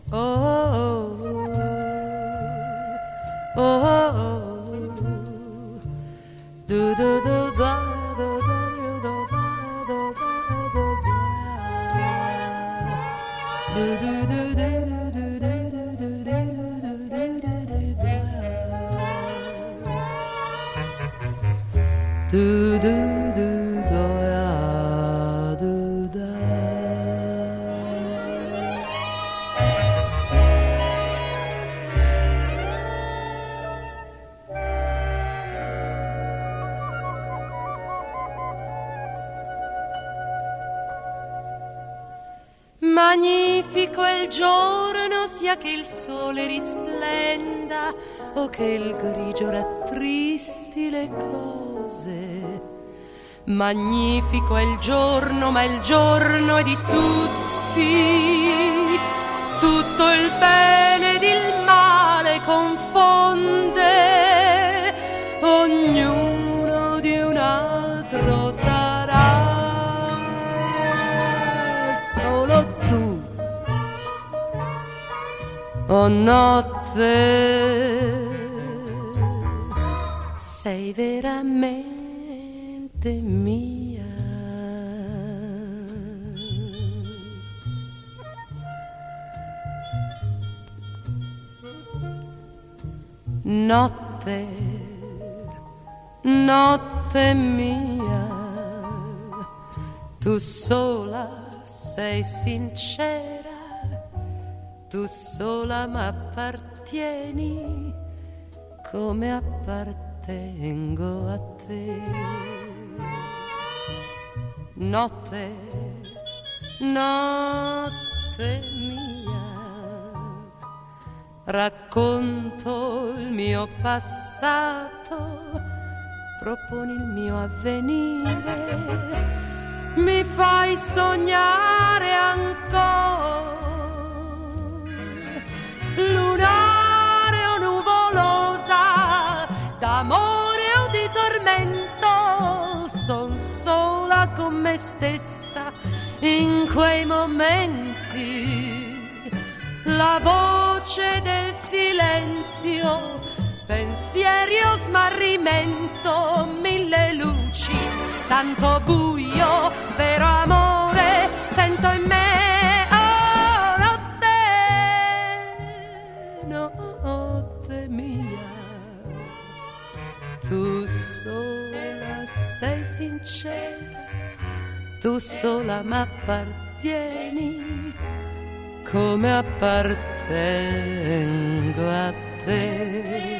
Oh, oh, oh, oh. Do do do da do da do da do da do da. Do do do do do do do do do do do do do ya do da. Magnifico è il giorno, sia che il sole risplenda o che il grigio rattristi le cose. Magnifico è il giorno, ma il giorno è di tutti. Tutto il bene ed il male confonde, ognuno di un altro sarà. Solo tu, oh notte, sei veramente mia. Notte, notte mia, tu sola sei sincera, tu sola m'appartieni come appartengo a te. Notte, notte mia, racconto il mio passato, proponi il mio avvenire, mi fai sognare ancora. Lunare o nuvolosa, d'amore o di tormento, son sola con me stessa in quei momenti. La voce del silenzio, pensieri o smarrimento, mille luci, tanto buio, vero amore, sento in me. Oh, notte, notte mia, tu sola sei sincera, tu sola m'appartieni come appartengo a te.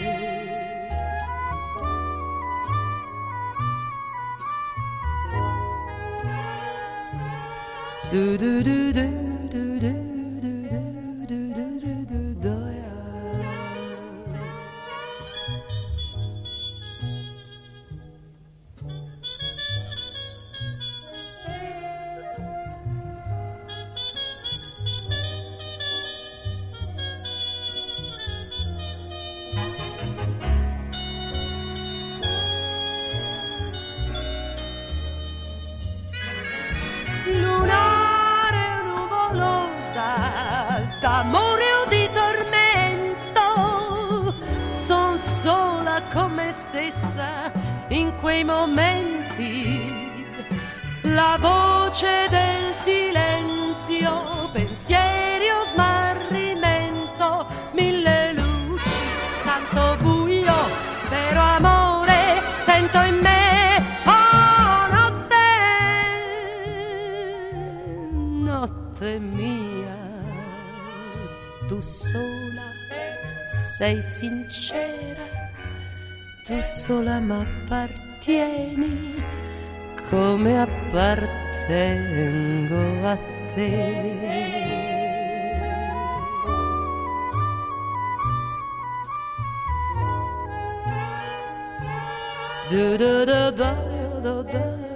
Do do do do do do do do do do ya. D'amore o di tormento, son sola con me stessa in quei momenti. La voce del silenzio, pensieri o smarrimento, mille luci, tanto buio, vero amore, sento in me. Oh, notte, notte mia, tu sola sei sincera, tu sola m'appartieni come appartengo a te. Do do do do do do.